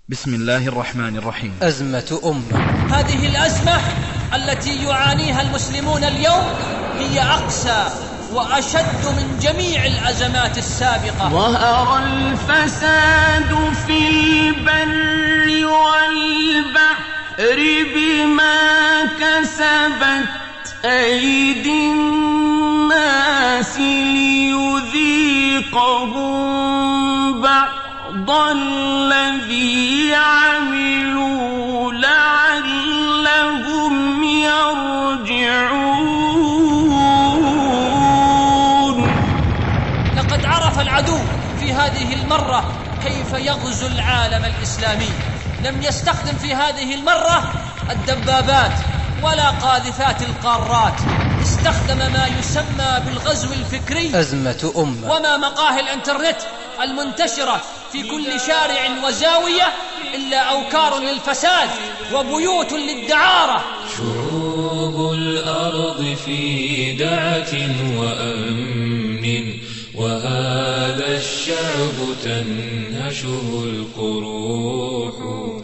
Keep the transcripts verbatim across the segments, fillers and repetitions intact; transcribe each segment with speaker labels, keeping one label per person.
Speaker 1: بسم الله الرحمن الرحيم.
Speaker 2: أزمة أمة.
Speaker 3: هذه الأزمة التي يعانيها المسلمون اليوم هي أقسى وأشد من جميع الأزمات السابقة.
Speaker 4: ظهر الفساد في البر والبحر بما كسبت أيدي الناس ليذيقهم بعض الذي عملوا لعلهم يرجعون.
Speaker 3: لقد عرف العدو في هذه المرة كيف يغزو العالم الإسلامي. لم يستخدم في هذه المرة الدبابات ولا قاذفات القارات، استخدم ما يسمى بالغزو الفكري.
Speaker 2: أزمة أمة.
Speaker 3: وما مقاهي الانترنت المنتشرة في كل شارع وزاوية إلا أوكار للفساد وبيوت للدعارة.
Speaker 5: شعوب الأرض في دعة وأمن، وهذا الشعب تنهشه القروح.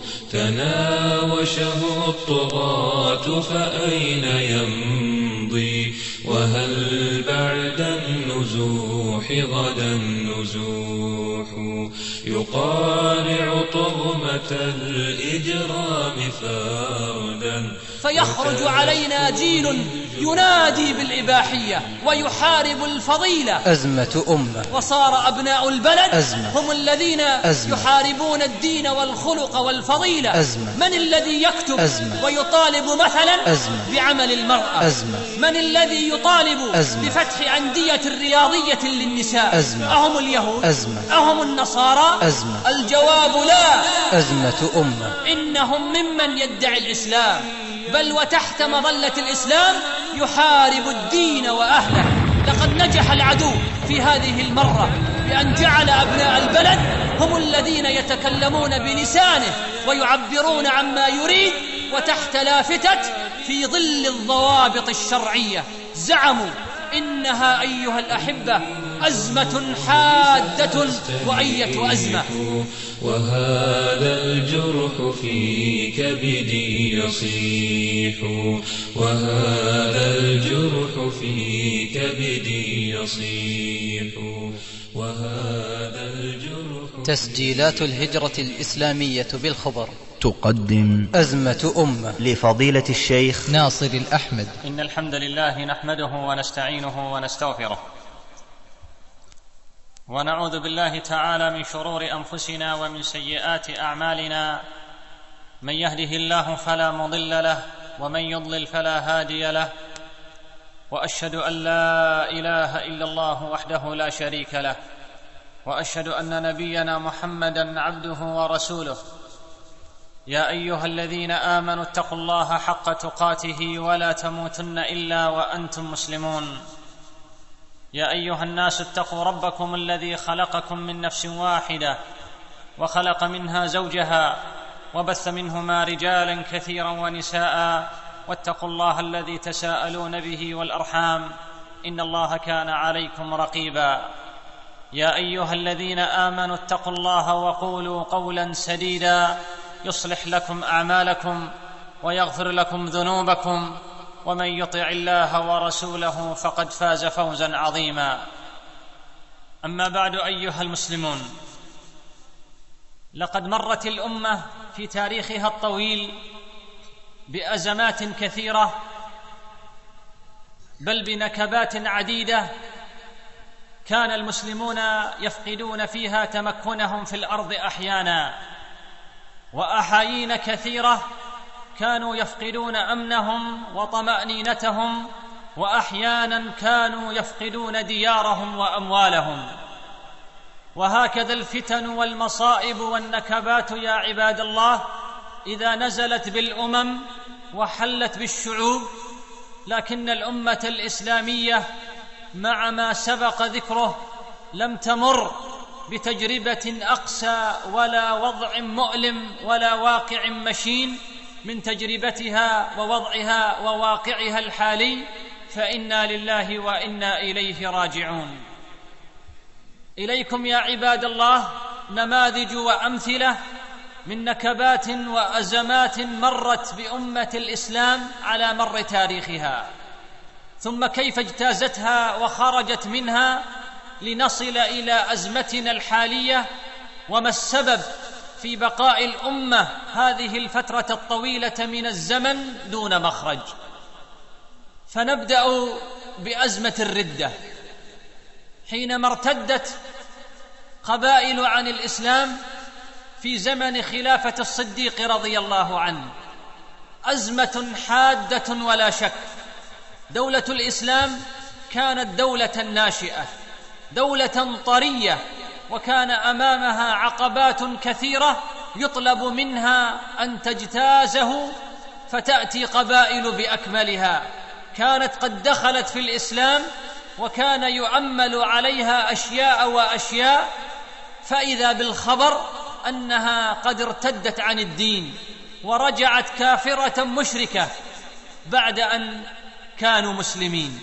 Speaker 5: تناوشه الطغاة فأين يمضي، وهل بعد النزوح غدا النزوح. يقارع طغمة الإجرام فردا،
Speaker 3: فيخرج علينا جيل ينادي بالإباحية ويحارب الفضيلة.
Speaker 2: أزمة أمة.
Speaker 3: وصار أبناء البلد
Speaker 2: أزمة.
Speaker 3: هم الذين
Speaker 2: أزمة.
Speaker 3: يحاربون الدين والخلق والفضيلة.
Speaker 2: أزمة.
Speaker 3: من الذي يكتب
Speaker 2: أزمة.
Speaker 3: ويطالب مثلا
Speaker 2: أزمة.
Speaker 3: بعمل المرأة؟
Speaker 2: أزمة.
Speaker 3: من الذي يطالب
Speaker 2: أزمة.
Speaker 3: بفتح أندية رياضية للنساء؟
Speaker 2: أزمة.
Speaker 3: أهم اليهود؟
Speaker 2: أزمة.
Speaker 3: أهم النصارى؟
Speaker 2: أزمة.
Speaker 3: الجواب لا.
Speaker 2: أزمة أمة.
Speaker 3: إنهم ممن يدعي الإسلام، بل وتحت مظلة الإسلام يحارب الدين وأهله. لقد نجح العدو في هذه المرة بأن جعل أبناء البلد هم الذين يتكلمون بلسانه ويعبرون عما يريد، وتحت لافتة في ظل الضوابط الشرعية. زعموا إنها أيها الأحبة أزمة حادة، وأية أزمة.
Speaker 5: وهذا الجرح في كبدي يصيح، وهذا الجرح في كبدي يصيح، وهذا الجرح.
Speaker 2: تسجيلات الهجرة الإسلامية بالخبر
Speaker 1: تقدم
Speaker 2: أزمة أمة
Speaker 1: لفضيلة الشيخ
Speaker 2: ناصر الأحمد.
Speaker 6: إن الحمد لله نحمده ونستعينه ونستغفره، ونعوذ بالله تعالى من شرور أنفسنا ومن سيئات أعمالنا. من يهده الله فلا مضل له، ومن يضلل فلا هادي له. وأشهد أن لا إله إلا الله وحده لا شريك له، وأشهد أن نبينا محمدًا عبده ورسوله. يا أيها الذين آمنوا اتقوا الله حق تقاته ولا تموتن إلا وأنتم مسلمون. يا أيها الناس اتقوا ربكم الذي خلقكم من نفس واحدة، وخلق منها زوجها، وبث منهما رجالا كثيرا ونساء. واتقوا الله الذي تساءلون به والأرحام، إن الله كان عليكم رقيبا. يا أيها الذين آمنوا اتقوا الله وقولوا قولا سديدا يصلح لكم أعمالكم ويغفر لكم ذنوبكم، ومن يطع الله ورسوله فقد فاز فوزا عظيما. أما بعد أيها المسلمون، لقد مرت الأمة في تاريخها الطويل بأزمات كثيرة، بل بنكبات عديدة كان المسلمون يفقدون فيها تمكنهم في الأرض أحيانا، وأحايين كثيرة كانوا يفقدون أمنهم وطمأنينتهم، وأحيانا كانوا يفقدون ديارهم وأموالهم. وهكذا الفتن والمصائب والنكبات يا عباد الله إذا نزلت بالأمم وحلت بالشعوب، لكن الأمة الإسلامية مع ما سبق ذكره لم تمر بتجربة أقسى ولا وضع مؤلم ولا واقع مشين من تجربتها ووضعها وواقعها الحالي، فإنا لله وإنا إليه راجعون. إليكم يا عباد الله نماذج وأمثلة
Speaker 3: من نكبات وأزمات مرت بأمة الإسلام على مر تاريخها، ثم كيف اجتازتها وخرجت منها لنصل إلى أزمتنا الحالية، وما السبب في بقاء الأمة هذه الفترة الطويلة من الزمن دون مخرج. فنبدأ بأزمة الردة. حينما ارتدت قبائل عن الإسلام في زمن خلافة الصديق رضي الله عنه، أزمة حادة ولا شك. دولة الإسلام كانت دولة ناشئة، دولة طرية، وكان أمامها عقبات كثيرة يطلب منها أن تجتازه، فتأتي قبائل بأكملها كانت قد دخلت في الإسلام وكان يؤمل عليها أشياء وأشياء، فإذا بالخبر أنها قد ارتدت عن الدين ورجعت كافرة مشركة بعد أن كانوا مسلمين.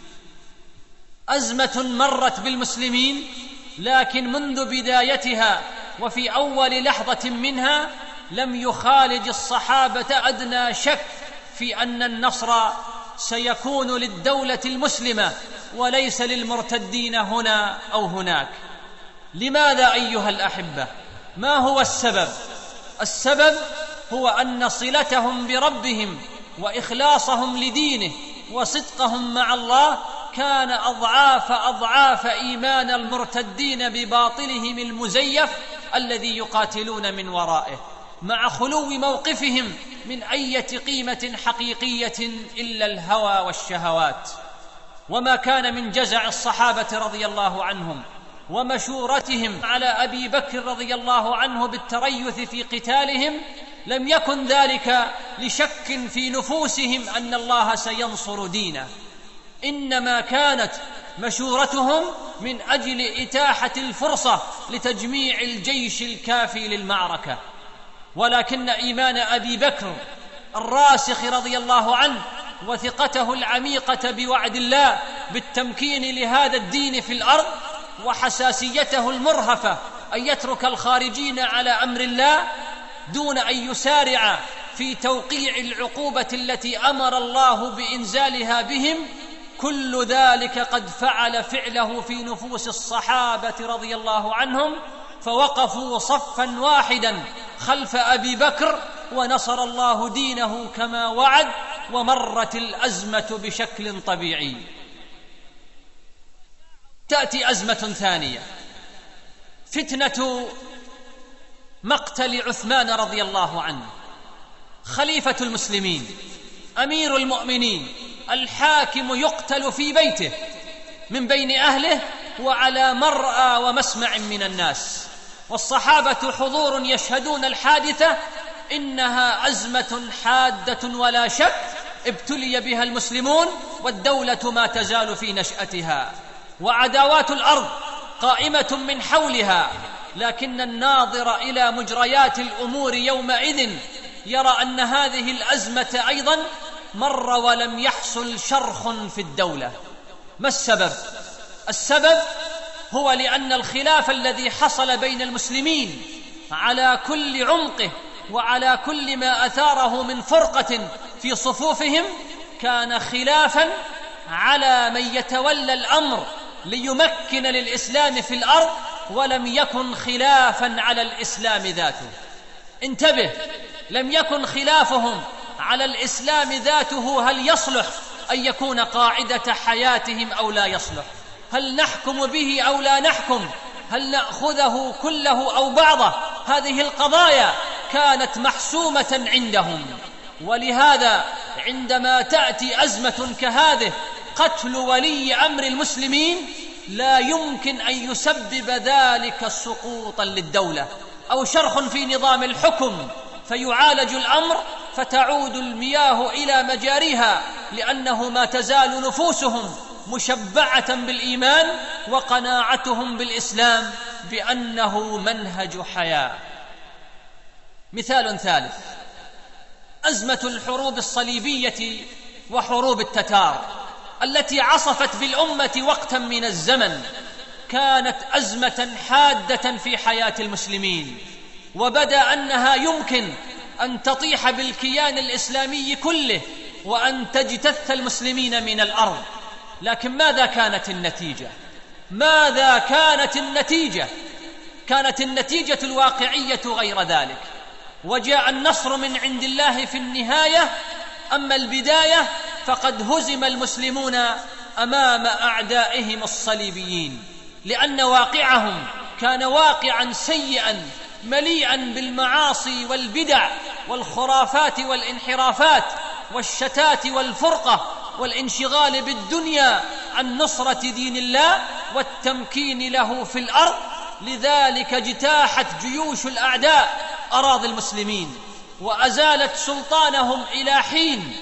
Speaker 3: أزمة مرت بالمسلمين، لكن منذ بدايتها وفي أول لحظة منها لم يخالج الصحابة أدنى شك في أن النصر سيكون للدولة المسلمة وليس للمرتدين هنا أو هناك. لماذا أيها الأحبة؟ ما هو السبب؟ السبب هو أن صلتهم بربهم وإخلاصهم لدينه وصدقهم مع الله كان أضعاف أضعاف إيمان المرتدين بباطلهم المزيف الذي يقاتلون من ورائه، مع خلو موقفهم من أي قيمة حقيقية إلا الهوى والشهوات. وما كان من جزع الصحابة رضي الله عنهم ومشورتهم على أبي بكر رضي الله عنه بالتريث في قتالهم لم يكن ذلك لشك في نفوسهم أن الله سينصر دينه، إنما كانت مشورتهم من أجل إتاحة الفرصة لتجميع الجيش الكافي للمعركة. ولكن إيمان أبي بكر الراسخ رضي الله عنه وثقته العميقة بوعد الله بالتمكين لهذا الدين في الأرض وحساسيته المرهفة أن يترك الخارجين على أمر الله دون أن يسارع في توقيع العقوبة التي أمر الله بإنزالها بهم، كل ذلك قد فعل فعله في نفوس الصحابة رضي الله عنهم، فوقفوا صفا واحدا خلف أبي بكر ونصر الله دينه كما وعد، ومرت الأزمة بشكل طبيعي. تأتي أزمة ثانية، فتنة مقتل عثمان رضي الله عنه، خليفة المسلمين، أمير المؤمنين، الحاكم يقتل في بيته من بين أهله وعلى مرأى ومسمع من الناس، والصحابة حضور يشهدون الحادثة. إنها أزمة حادة ولا شك ابتلي بها المسلمون، والدولة ما تزال في نشأتها، وعداوات الأرض قائمة من حولها، لكن الناظر إلى مجريات الأمور يومئذ يرى أن هذه الأزمة أيضا مر ولم يحصل شرخ في الدولة. ما السبب؟ السبب هو لأن الخلاف الذي حصل بين المسلمين على كل عمقه وعلى كل ما أثاره من فرقة في صفوفهم كان خلافا على من يتولى الأمر ليمكن للإسلام في الأرض، ولم يكن خلافا على الإسلام ذاته. انتبه، لم يكن خلافهم على الإسلام ذاته هل يصلح أن يكون قاعدة حياتهم أو لا يصلح، هل نحكم به أو لا نحكم، هل نأخذه كله أو بعضه. هذه القضايا كانت محسومة عندهم، ولهذا عندما تأتي أزمة كهذه قتل ولي أمر المسلمين لا يمكن أن يسبب ذلك سقوطا للدولة أو شرخ في نظام الحكم، فيعالج الأمر فتعود المياه إلى مجاريها، لأنه ما تزال نفوسهم مشبعة بالإيمان وقناعتهم بالإسلام بأنه منهج حياة. مثال ثالث، أزمة الحروب الصليبية وحروب التتار التي عصفت بالأمة وقتا من الزمن، كانت أزمة حادة في حياة المسلمين، وبدا أنها يمكن أن تطيح بالكيان الإسلامي كله وأن تجتث المسلمين من الأرض. لكن ماذا كانت النتيجة؟ ماذا كانت النتيجة؟ كانت النتيجة الواقعية غير ذلك، وجاء النصر من عند الله في النهاية. أما البداية فقد هزم المسلمون أمام أعدائهم الصليبيين، لأن واقعهم كان واقعا سيئا مليئا بالمعاصي والبدع والخرافات والانحرافات والشتات والفرقة والانشغال بالدنيا عن نصرة دين الله والتمكين له في الأرض. لذلك اجتاحت جيوش الأعداء أراضي المسلمين وأزالت سلطانهم إلى حين،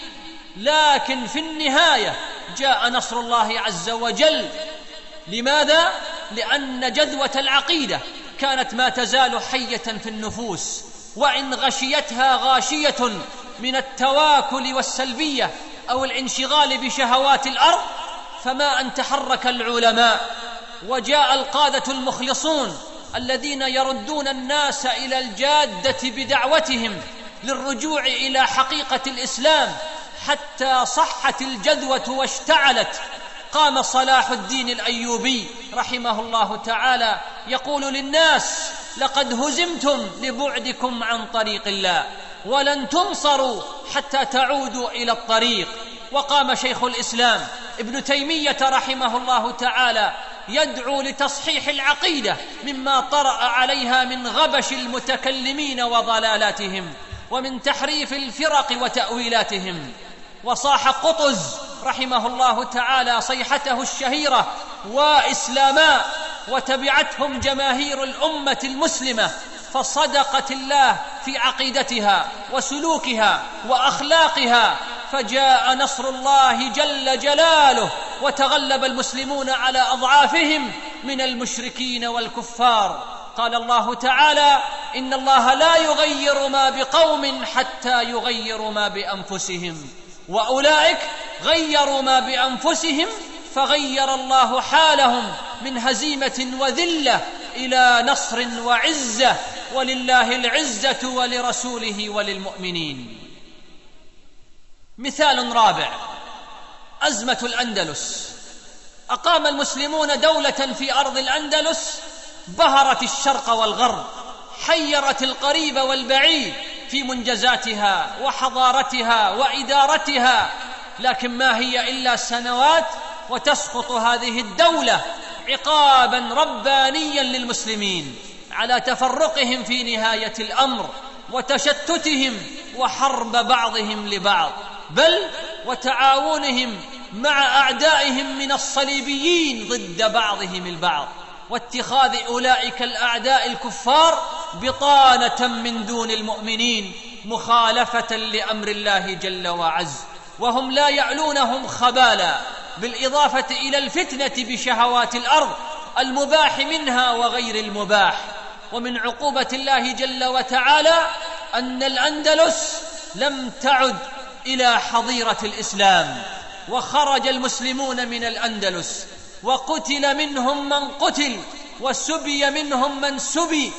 Speaker 3: لكن في النهاية جاء نصر الله عز وجل. لماذا؟ لأن جذوة العقيدة كانت ما تزال حية في النفوس، وإن غشيتها غاشية من التواكل والسلبية أو الانشغال بشهوات الأرض، فما أن تحرك العلماء وجاء القادة المخلصون الذين يردون الناس إلى الجادة بدعوتهم للرجوع إلى حقيقة الإسلام حتى صحت الجذوة واشتعلت. قام صلاح الدين الأيوبي رحمه الله تعالى يقول للناس: لقد هزمتم لبعدكم عن طريق الله، ولن تنصروا حتى تعودوا إلى الطريق. وقام شيخ الإسلام ابن تيمية رحمه الله تعالى يدعو لتصحيح العقيدة مما طرأ عليها من غبش المتكلمين وضلالاتهم ومن تحريف الفرق وتأويلاتهم. وصاح قطز رحمه الله تعالى صيحته الشهيرة: وإسلاما، وتبعتهم جماهير الأمة المسلمة، فصدقت الله في عقيدتها وسلوكها وأخلاقها، فجاء نصر الله جل جلاله وتغلب المسلمون على أضعافهم من المشركين والكفار. قال الله تعالى: إن الله لا يغير ما بقوم حتى يغيروا ما بأنفسهم، وأولئك غيروا ما بأنفسهم فغير الله حالهم من هزيمة وذلة إلى نصر وعزة، ولله العزة ولرسوله وللمؤمنين. مثال رابع: أزمة الأندلس. أقام المسلمون دولة في أرض الأندلس بهرت الشرق والغرب، حيرت القريب والبعيد في منجزاتها وحضارتها وإدارتها. لكن ما هي إلا سنوات وتسقط هذه الدولة عقابا ربانيا للمسلمين على تفرقهم في نهاية الأمر وتشتتهم وحرب بعضهم لبعض، بل وتعاونهم مع أعدائهم من الصليبيين ضد بعضهم البعض، واتخاذ أولئك الأعداء الكفار بطانة من دون المؤمنين مخالفة لأمر الله جل وعز، وهم لا يعلونهم خبالا، بالإضافة إلى الفتنة بشهوات الأرض المباح منها وغير المباح. ومن عقوبة الله جل وتعالى أن الأندلس لم تعد إلى حظيرة الإسلام، وخرج المسلمون من الأندلس وقتل منهم من قتل وسبي منهم من سبي.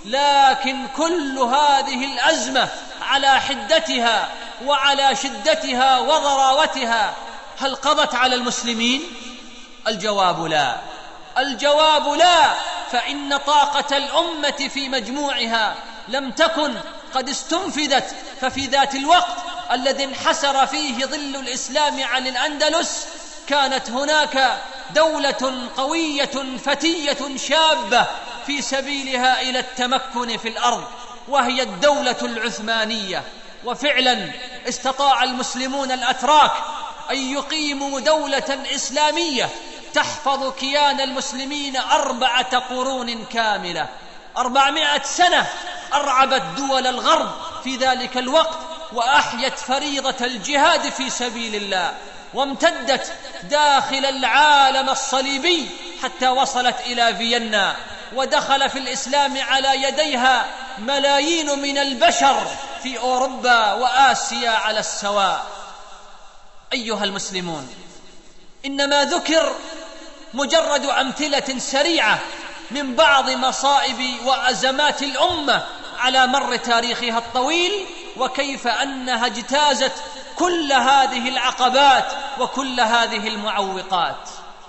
Speaker 3: لكن كل هذه الأزمة على حدتها وعلى شدتها وضراوتها هل قضت على المسلمين؟ الجواب لا، الجواب لا، فإن طاقة الأمة في مجموعها لم تكن قد استنفذت. ففي ذات الوقت الذي انحسر فيه ظل الإسلام عن الأندلس كانت هناك دولة قوية فتية شابة في سبيلها إلى التمكن في الأرض، وهي الدولة العثمانية. وفعلا استطاع المسلمون الأتراك أن يقيموا دولة إسلامية تحفظ كيان المسلمين أربعة قرون كاملة. أربعمائة سنة أرعبت دول الغرب في ذلك الوقت، وأحيت فريضة الجهاد في سبيل الله، وامتدت داخل العالم الصليبي حتى وصلت إلى فيينا، ودخل في الإسلام على يديها ملايين من البشر في أوروبا وآسيا على السواء. أيها المسلمون، إنما ذكر مجرد أمثلة سريعة من بعض مصائب وأزمات الأمة على مر تاريخها الطويل، وكيف أنها اجتازت كل هذه العقبات وكل هذه المعوقات.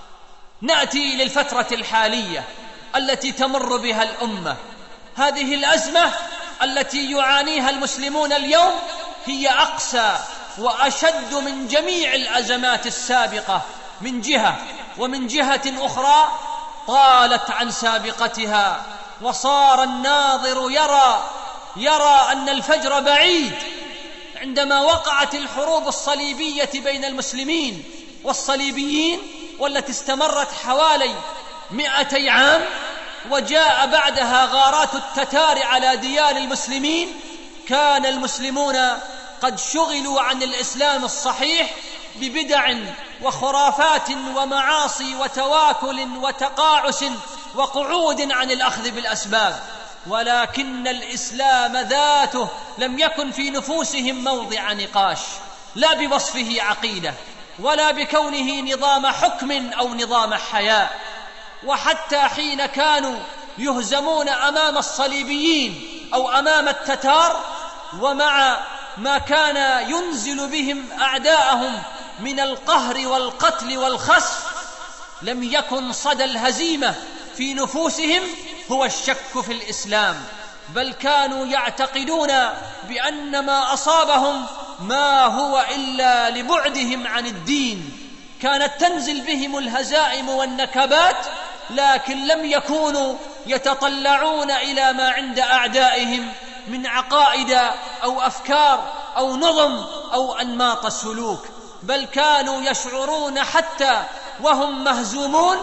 Speaker 3: نأتي للفترة الحالية التي تمر بها الأمة. هذه الأزمة التي يعانيها المسلمون اليوم هي أقسى وأشد من جميع الأزمات السابقة من جهة، ومن جهة أخرى طالت عن سابقتها، وصار الناظر يرى يرى أن الفجر بعيد. عندما وقعت الحروب الصليبية بين المسلمين والصليبيين والتي استمرت حوالي مئتي عام، وجاء بعدها غارات التتار على ديار المسلمين، كان المسلمون قد شغلوا عن الإسلام الصحيح ببدع وخرافات ومعاصي وتواكل وتقاعس وقعود عن الأخذ بالأسباب، ولكن الإسلام ذاته لم يكن في نفوسهم موضع نقاش، لا بوصفه عقيدة ولا بكونه نظام حكم أو نظام حياة. وحتى حين كانوا يهزمون أمام الصليبيين أو أمام التتار، ومع ما كان ينزل بهم أعداءهم من القهر والقتل والخسف، لم يكن صدى الهزيمة في نفوسهم هو الشك في الإسلام، بل كانوا يعتقدون بأن ما أصابهم ما هو إلا لبعدهم عن الدين. كانت تنزل بهم الهزائم والنكبات، لكن لم يكونوا يتطلعون إلى ما عند أعدائهم من عقائد أو أفكار أو نظم أو أنماط سلوك، بل كانوا يشعرون حتى وهم مهزومون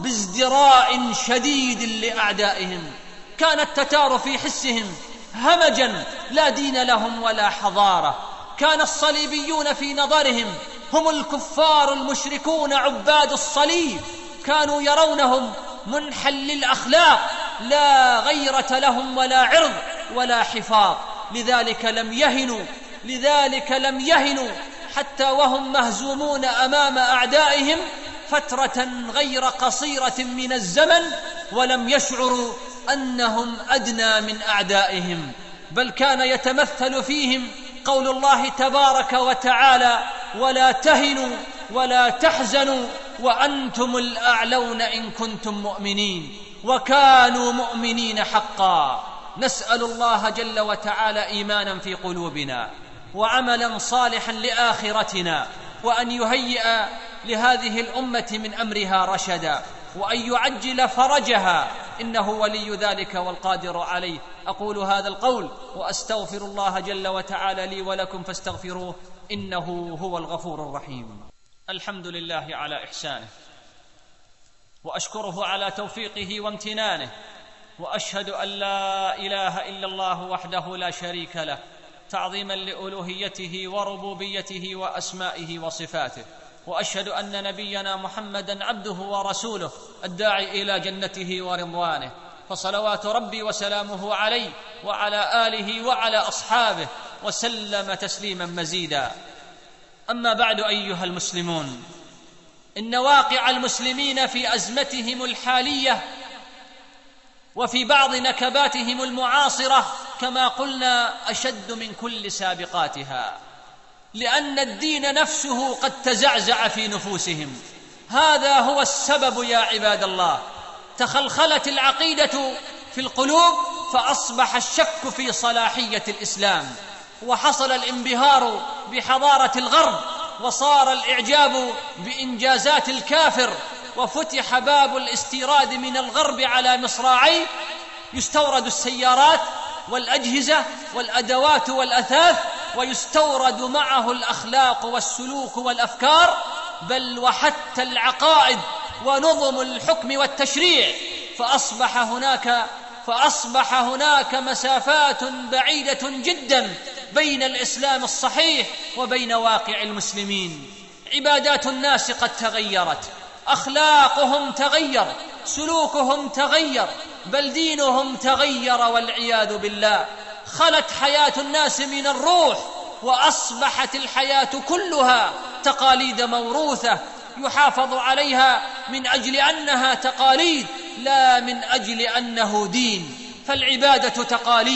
Speaker 3: بازدراء شديد لأعدائهم. كان التتار في حسهم همجا لا دين لهم ولا حضارة، كان الصليبيون في نظرهم هم الكفار المشركون عباد الصليب، كانوا يرونهم منحل الأخلاق لا غيرة لهم ولا عرض ولا حفاظ. لذلك لم يهنوا لذلك لم يهنوا حتى وهم مهزومون أمام أعدائهم فترة غير قصيرة من الزمن، ولم يشعروا أنهم أدنى من أعدائهم، بل كان يتمثل فيهم قول الله تبارك وتعالى: ولا تهنوا ولا تحزنوا وأنتم الأعلون إن كنتم مؤمنين. وكانوا مؤمنين حقا. نسأل الله جل وتعالى إيمانا في قلوبنا وعملا صالحا لآخرتنا، وأن يهيئ لهذه الأمة من أمرها رشدا، وأن يعجل فرجها، إنه ولي ذلك والقادر عليه. أقول هذا القول وأستغفر الله جل وتعالى لي ولكم فاستغفروه إنه هو الغفور الرحيم. الحمد لله على إحسانه، وأشكره على توفيقه وامتنانه، وأشهد أن لا إله إلا الله وحده لا شريك له، تعظيما لألوهيته وربوبيته وأسمائه وصفاته. وأشهد أن نبينا محمدًا عبده ورسوله الداعي إلى جنته ورضوانه، فصلوات ربي وسلامه عليه وعلى آله وعلى أصحابه وسلم تسليما مزيدا. أما بعد، أيها المسلمون، إن واقع المسلمين في أزمتهم الحالية وفي بعض نكباتهم المعاصرة كما قلنا أشد من كل سابقاتها، لأن الدين نفسه قد تزعزع في نفوسهم. هذا هو السبب يا عباد الله. تخلخلت العقيدة في القلوب، فأصبح الشك في صلاحية الإسلام، وحصل الانبهار بحضارة الغرب، وصار الإعجاب بإنجازات الكافر، وفتح باب الاستيراد من الغرب على مصراعيه، يستورد السيارات والأجهزة والأدوات والأثاث، ويستورد معه الأخلاق والسلوك والأفكار، بل وحتى العقائد ونظم الحكم والتشريع. فأصبح هناك فأصبح هناك مسافات بعيدة جدا بين الإسلام الصحيح وبين واقع المسلمين. عبادات الناس قد تغيرت، أخلاقهم تغير، سلوكهم تغير، بل دينهم تغير والعياذ بالله. خلت حياة الناس من الروح، وأصبحت الحياة كلها تقاليد موروثة يحافظ عليها من أجل أنها تقاليد، لا من أجل أنه دين. فالعبادة تقاليد،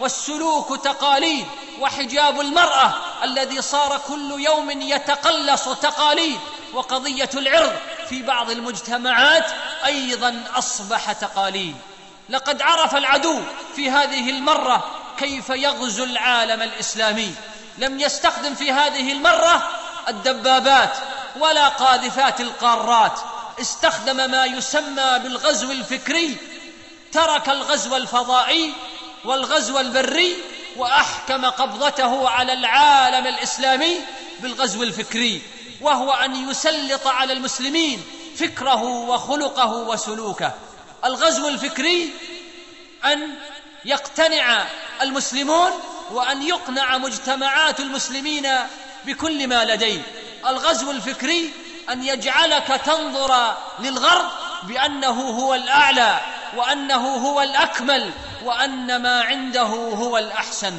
Speaker 3: والسلوك تقاليد، وحجاب المرأة الذي صار كل يوم يتقلص تقاليد، وقضية العرض في بعض المجتمعات أيضا أصبح تقاليد. لقد عرف العدو في هذه المرة كيف يغزو العالم الإسلامي. لم يستخدم في هذه المرة الدبابات ولا قاذفات القارات، استخدم ما يسمى بالغزو الفكري. ترك الغزو الفضائي والغزو البري وأحكم قبضته على العالم الإسلامي بالغزو الفكري، وهو أن يسلط على المسلمين فكره وخلقه وسلوكه. الغزو الفكري أن يقتنع المسلمون وأن يقنع مجتمعات المسلمين بكل ما لديه. الغزو الفكري أن يجعلك تنظر للغرب بأنه هو الأعلى وأنه هو الأكمل وأن ما عنده هو الأحسن،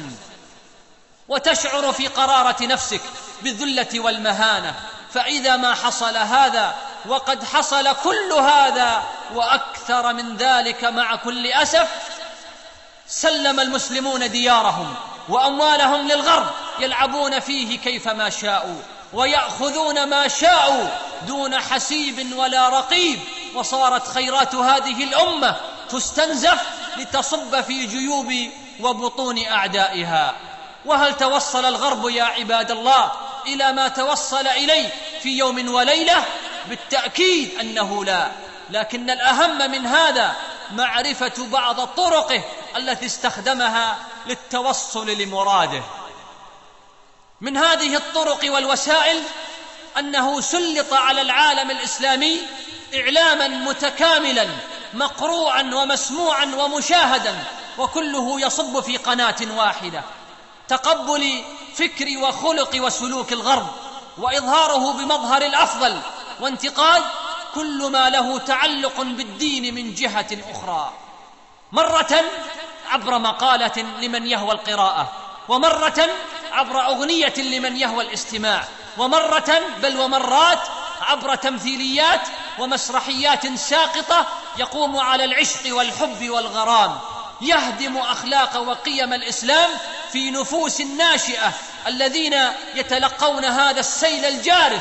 Speaker 3: وتشعر في قرارة نفسك بالذلة والمهانة. فإذا ما حصل هذا، وقد حصل كل هذا وأكثر من ذلك مع كل أسف، سلم المسلمون ديارهم وأموالهم للغرب يلعبون فيه كيفما شاءوا ويأخذون ما شاءوا دون حسيب ولا رقيب، وصارت خيرات هذه الأمة تستنزف لتصب في جيوب وبطون أعدائها. وهل توصل الغرب يا عباد الله إلى ما توصل إليه في يوم وليلة؟ بالتأكيد أنه لا، لكن الأهم من هذا معرفة بعض طرقه التي استخدمها للتوصل لمراده. من هذه الطرق والوسائل أنه سلط على العالم الإسلامي إعلاما متكاملا مقروعا ومسموعا ومشاهدا، وكله يصب في قناة واحدة: تقبل فكر وخلق وسلوك الغرب، وإظهاره بمظهر الأفضل، وانتقاد كل ما له تعلق بالدين من جهة أخرى، مرة عبر مقالة لمن يهوى القراءة، ومرة عبر أغنية لمن يهوى الاستماع، ومرة بل ومرات عبر تمثيليات ومسرحيات ساقطة يقوم على العشق والحب والغرام، يهدم أخلاق وقيم الإسلام في نفوس الناشئة الذين يتلقون هذا السيل الجارف.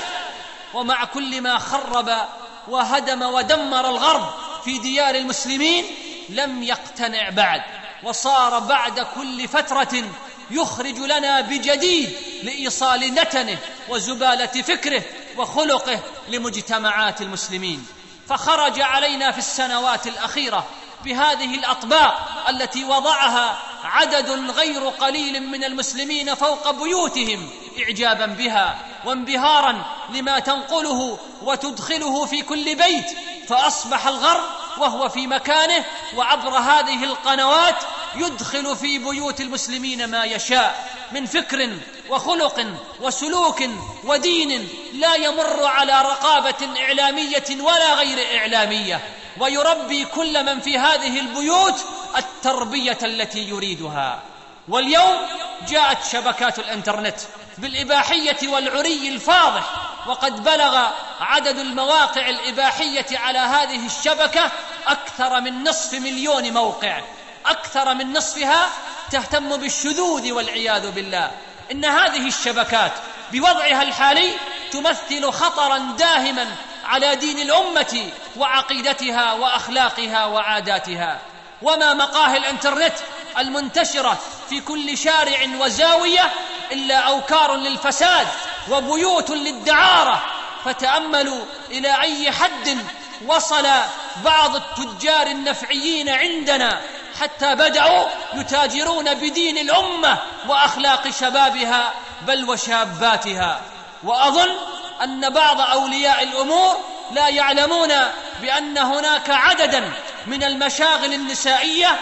Speaker 3: ومع كل ما خرب وهدم ودمر الغرب في ديار المسلمين لم يقتنع بعد، وصار بعد كل فترة يخرج لنا بجديد لإيصال نتنه وزبالة فكره وخلقه لمجتمعات المسلمين. فخرج علينا في السنوات الأخيرة بهذه الأطباق التي وضعها عدد غير قليل من المسلمين فوق بيوتهم إعجابا بها وانبهارا لما تنقله وتدخله في كل بيت، فأصبح الغرب وهو في مكانه وعبر هذه القنوات يدخل في بيوت المسلمين ما يشاء من فكر وخلق وسلوك ودين لا يمر على رقابة إعلامية ولا غير إعلامية، ويربي كل من في هذه البيوت التربية التي يريدها. واليوم جاءت شبكات الإنترنت بالإباحية والعري الفاضح، وقد بلغ عدد المواقع الإباحية على هذه الشبكة أكثر من نصف مليون موقع، أكثر من نصفها تهتم بالشذوذ والعياذ بالله. إن هذه الشبكات بوضعها الحالي تمثل خطرا داهما على دين الأمة وعقيدتها وأخلاقها وعاداتها. وما مقاهي الإنترنت المنتشرة في كل شارع وزاوية إلا أوكار للفساد وبيوت للدعارة. فتأملوا إلى أي حد وصل بعض التجار النفعيين عندنا حتى بدأوا يتاجرون بدين الأمة وأخلاق شبابها بل وشاباتها. وأظن أن بعض أولياء الأمور لا يعلمون بأن هناك عددا من المشاغل النسائية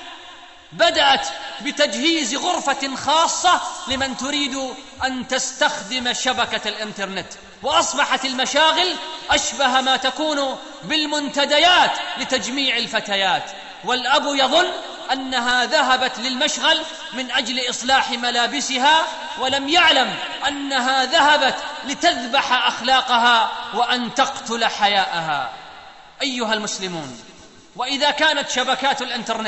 Speaker 3: بدأت بتجهيز غرفة خاصة لمن تريد أن تستخدم شبكة الإنترنت، وأصبحت المشاغل أشبه ما تكون بالمنتديات لتجميع الفتيات، والأب يظن أنها ذهبت للمشغل من أجل إصلاح ملابسها، ولم يعلم أنها ذهبت لتذبح أخلاقها وأن تقتل حياءها. أيها المسلمون، وإذا كانت شبكات الإنترنت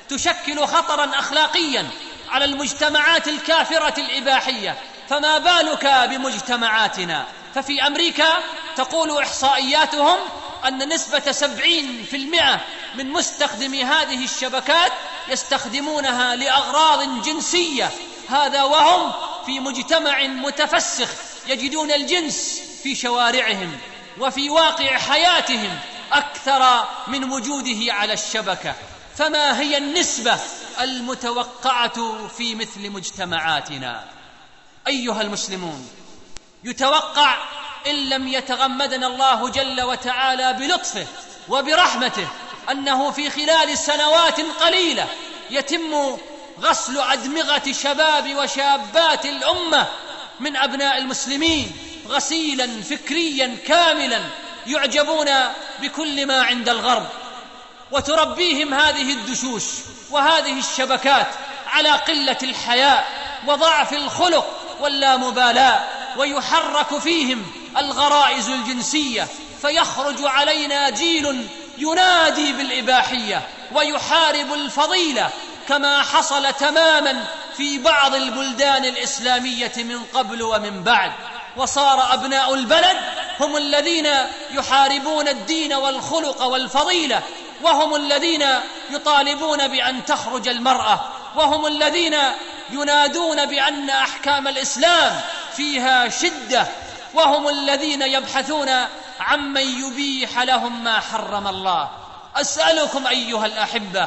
Speaker 3: تشكل خطرا أخلاقيا على المجتمعات الكافرة الإباحية، فما بالك بمجتمعاتنا؟ ففي أمريكا تقول إحصائياتهم أن نسبة سبعين في المئة من مستخدمي هذه الشبكات يستخدمونها لأغراض جنسية، هذا وهم في مجتمع متفسخ يجدون الجنس في شوارعهم وفي واقع حياتهم أكثر من وجوده على الشبكة. فما هي النسبة المتوقعة في مثل مجتمعاتنا؟ أيها المسلمون، يتوقع إن لم يتغمدنا الله جل وتعالى بلطفه وبرحمته أنه في خلال سنوات قليلة يتم غسل أدمغة شباب وشابات الأمة من أبناء المسلمين غسيلا فكريا كاملا، يعجبون بكل ما عند الغرب، وتربيهم هذه الدشوش وهذه الشبكات على قلة الحياء وضعف الخلق واللامبالاة، ويحرك فيهم الغرائز الجنسية، فيخرج علينا جيل ينادي بالإباحية ويحارب الفضيلة، كما حصل تماما في بعض البلدان الإسلامية من قبل ومن بعد. وصار أبناء البلد هم الذين يحاربون الدين والخلق والفضيلة، وهم الذين يطالبون بأن تخرج المرأة، وهم الذين ينادون بأن أحكام الإسلام فيها شدة، وهم الذين يبحثون عمن يبيح لهم ما حرم الله. أسألكم أيها الأحبة،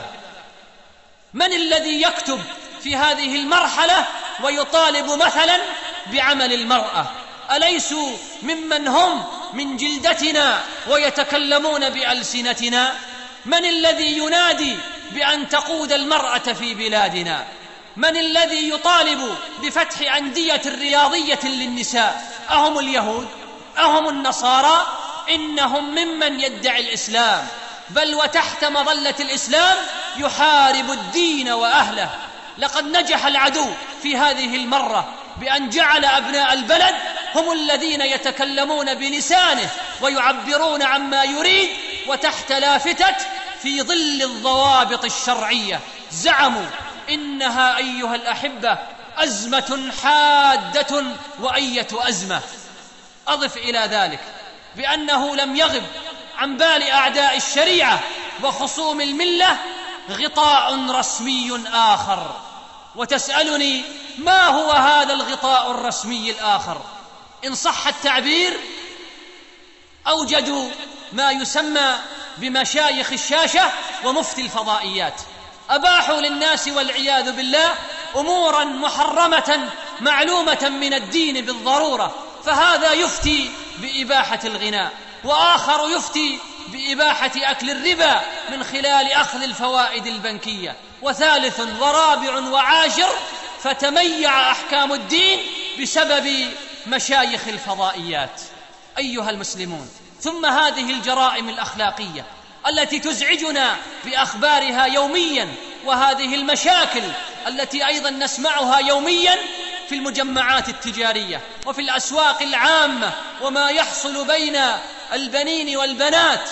Speaker 3: من الذي يكتب في هذه المرحلة ويطالب مثلا بعمل المرأة؟ أليسوا ممن هم من جلدتنا ويتكلمون بألسنتنا؟ من الذي ينادي بأن تقود المرأة في بلادنا؟ من الذي يطالب بفتح أندية رياضية للنساء؟ أهم اليهود؟ أهم النصارى؟ إنهم ممن يدعي الإسلام، بل وتحت مظلة الإسلام يحارب الدين وأهله. لقد نجح العدو في هذه المرة بأن جعل أبناء البلد هم الذين يتكلمون بلسانه ويعبرون عما يريد، وتحت لافتة في ظل الضوابط الشرعية زعموا إنها أيها الأحبة أزمة حادة. وأية أزمة؟ أضف إلى ذلك بأنه لم يغب عن بال أعداء الشريعة وخصوم الملة غطاء رسمي آخر. وتسألني ما هو هذا الغطاء الرسمي الآخر؟ إن صح التعبير أوجدوا ما يسمى بمشايخ الشاشة ومفتي الفضائيات، أباحوا للناس والعياذ بالله أمورا محرمة معلومة من الدين بالضرورة، فهذا يفتي بإباحة الغناء، وآخر يفتي بإباحة أكل الربا من خلال أخذ الفوائد البنكية، وثالث ورابع وعاشر، فتميع أحكام الدين بسبب مشايخ الفضائيات. أيها المسلمون، ثم هذه الجرائم الأخلاقية التي تزعجنا بأخبارها يوميا، وهذه المشاكل التي أيضا نسمعها يوميا في المجمعات التجارية وفي الأسواق العامة، وما يحصل بين البنين والبنات،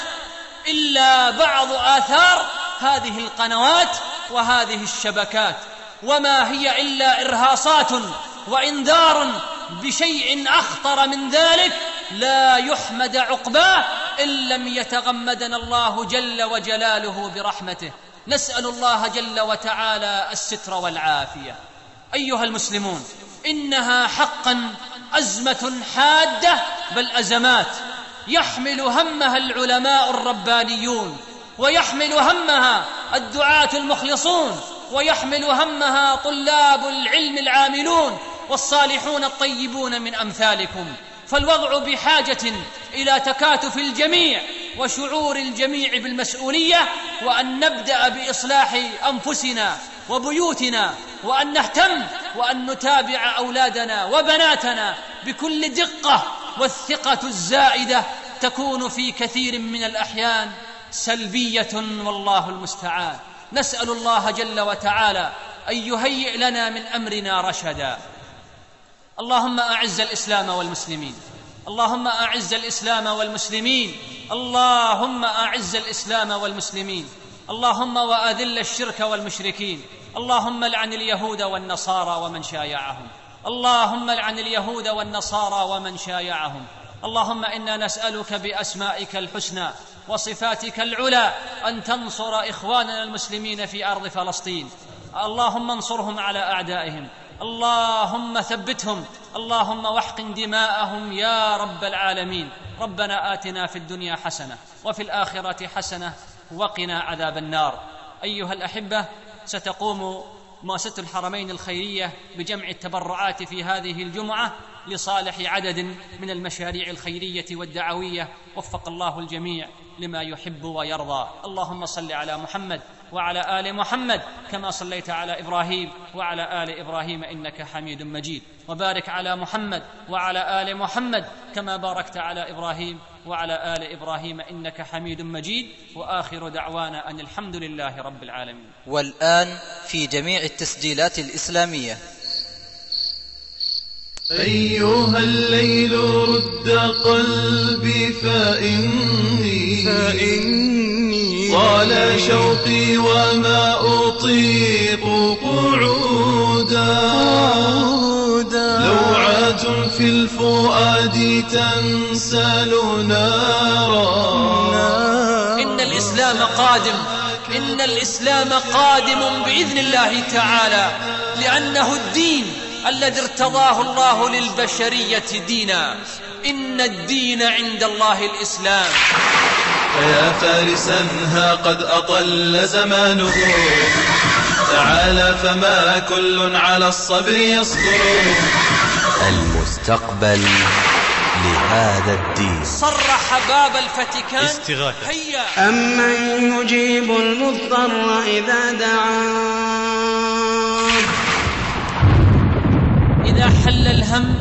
Speaker 3: إلا بعض آثار هذه القنوات وهذه الشبكات، وما هي إلا إرهاصات وإنذار بشيء أخطر من ذلك لا يحمد عقباه إن لم يتغمدنا الله جل وجلاله برحمته. نسأل الله جل وتعالى الستر والعافية. أيها المسلمون، إنها حقا أزمة حادة، بل أزمات يحمل همها العلماء الربانيون، ويحمل همها الدعاة المخلصون، ويحمل همها طلاب العلم العاملون والصالحون الطيبون من أمثالكم. فالوضع بحاجة إلى تكاتف الجميع وشعور الجميع بالمسؤولية، وأن نبدأ بإصلاح أنفسنا وبيوتنا، وأن نهتم وأن نتابع أولادنا وبناتنا بكل دقة. والثقة الزائدة تكون في كثير من الأحيان سلبية، والله المستعان. نسأل الله جل وتعالى أن يهيئ لنا من أمرنا رشدا. اللهم أعز الإسلام والمسلمين، اللهم أعز الإسلام والمسلمين، اللهم أعز الإسلام والمسلمين، اللهم وأذل الشرك والمشركين. اللهم لعن اليهود والنصارى ومن شايعهم. اللهم لعن اليهود والنصارى ومن شايعهم. اللهم إنا نسألك بأسمائك الحسنى وصفاتك العلى أن تنصر إخواننا المسلمين في أرض فلسطين. اللهم انصرهم على أعدائهم. اللهم ثبتهم. اللهم واحقن دماءهم يا رب العالمين. ربنا آتنا في الدنيا حسنة وفي الآخرة حسنة وقنا عذاب النار. أيها الأحبة، ستقوم مؤسسة الحرمين الخيرية بجمع التبرعات في هذه الجمعة لصالح عدد من المشاريع الخيرية والدعوية. وفق الله الجميع لما يحب ويرضى. اللهم صل على محمد وعلى آل محمد كما صليت على إبراهيم وعلى آل إبراهيم إنك حميد مجيد، وبارك على محمد وعلى آل محمد كما باركت على إبراهيم وعلى آل إبراهيم إنك حميد مجيد. وآخر دعوانا أن الحمد لله رب العالمين.
Speaker 2: والآن في جميع التسجيلات الإسلامية.
Speaker 7: أيها الليل رد قلبي فإني, فإني طال شوقي وما أطيق قعودا. لوعات في الفؤاد تنسل نارا.
Speaker 3: إن الإسلام قادم، إن الإسلام قادم بإذن الله تعالى، لأنه الدين الذي ارتضاه الله للبشرية دينا. إن الدين عند الله الإسلام.
Speaker 7: فيا فارسا ها قد أطل زمانه، تعالى فما كل على الصبر يصبر.
Speaker 8: المستقبل لهذا الدين.
Speaker 3: صرح باب الفاتيكان
Speaker 8: استغاثة.
Speaker 3: هيا
Speaker 4: أمن يجيب المضطر إذا دعاه.
Speaker 3: إذا حل الهم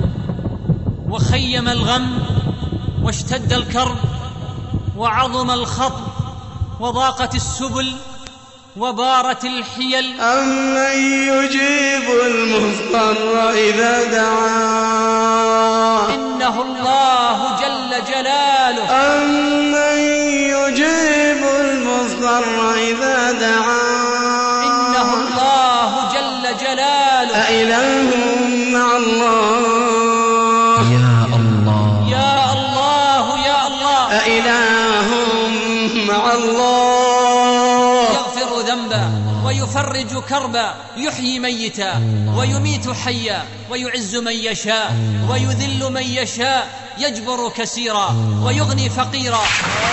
Speaker 3: وخيم الغم واشتد الكرب وعظم الخطب وضاقت السبل وبارت الحيل.
Speaker 4: أمن يجيب المضطر إذا دعاه.
Speaker 3: إنه الله جل جلاله.
Speaker 4: أمن يجيب المضطر إذا دعاه.
Speaker 3: إنه الله جل جلاله.
Speaker 4: أإله مع الله.
Speaker 1: يا الله
Speaker 3: يا الله يا الله.
Speaker 4: أإله مع الله.
Speaker 3: يغفر ذنبا ويفرج كربا، يحيي ميتا ويميت حيا، ويعز من يشاء ويذل من يشاء، يجبر كثيرا ويغني فقيرا.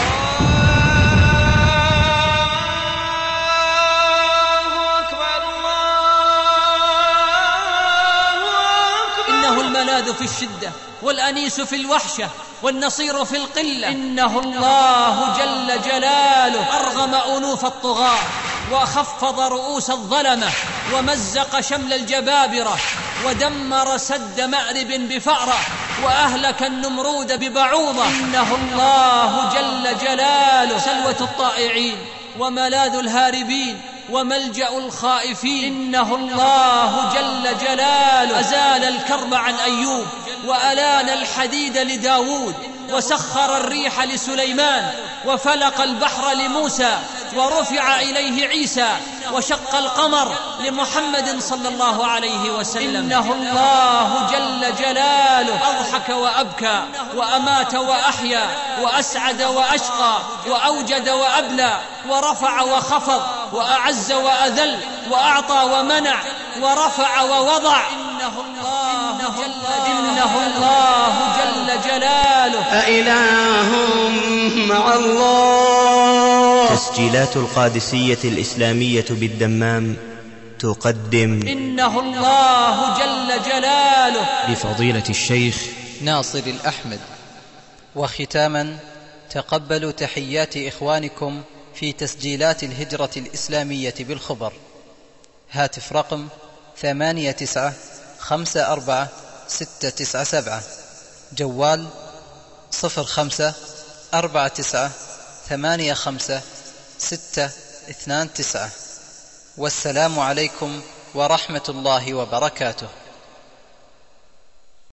Speaker 3: إنه الملاذ في الشدة والأنيس في الوحشة والنصير في القلة. إنه الله جل جلاله. أرغم أنوف الطغاة وخفض رؤوس الظلمة ومزق شمل الجبابرة ودمر سد مأرب بفأرة وأهلك النمرود ببعوضة. إنه الله جل جلاله. سلوة الطائعين وملاذ الهاربين وملجأ الخائفين. إنه الله جل جلاله. أزال الكرب عن أيوب وألان الحديد لداود وسخر الريح لسليمان وفلق البحر لموسى ورفع إليه عيسى وشق القمر لمحمد صلى الله عليه وسلم. إنه الله جل جلاله. أضحك وأبكى وأمات وأحيا وأسعد وأشقى وأوجد وأبلى ورفع وخفض وأعز وأذل وأعطى ومنع ورفع ووضع. إنه الله جل, إنه الله جل جلاله.
Speaker 4: أإله مع الله.
Speaker 8: تسجيلات القادسية الإسلامية بالدمام تقدم
Speaker 3: إنه الله جل جلاله.
Speaker 1: لفضيلة الشيخ
Speaker 2: ناصر الأحمد. وختاما، تقبلوا تحيات إخوانكم في تسجيلات الهجرة الإسلامية بالخبر. هاتف رقم ثمانية تسعة خمسة أربعة ستة تسعة سبعة. جوال صفر خمسة أربعة تسعة ثمانية خمسة ستة اثنان تسعة. والسلام عليكم ورحمة الله وبركاته.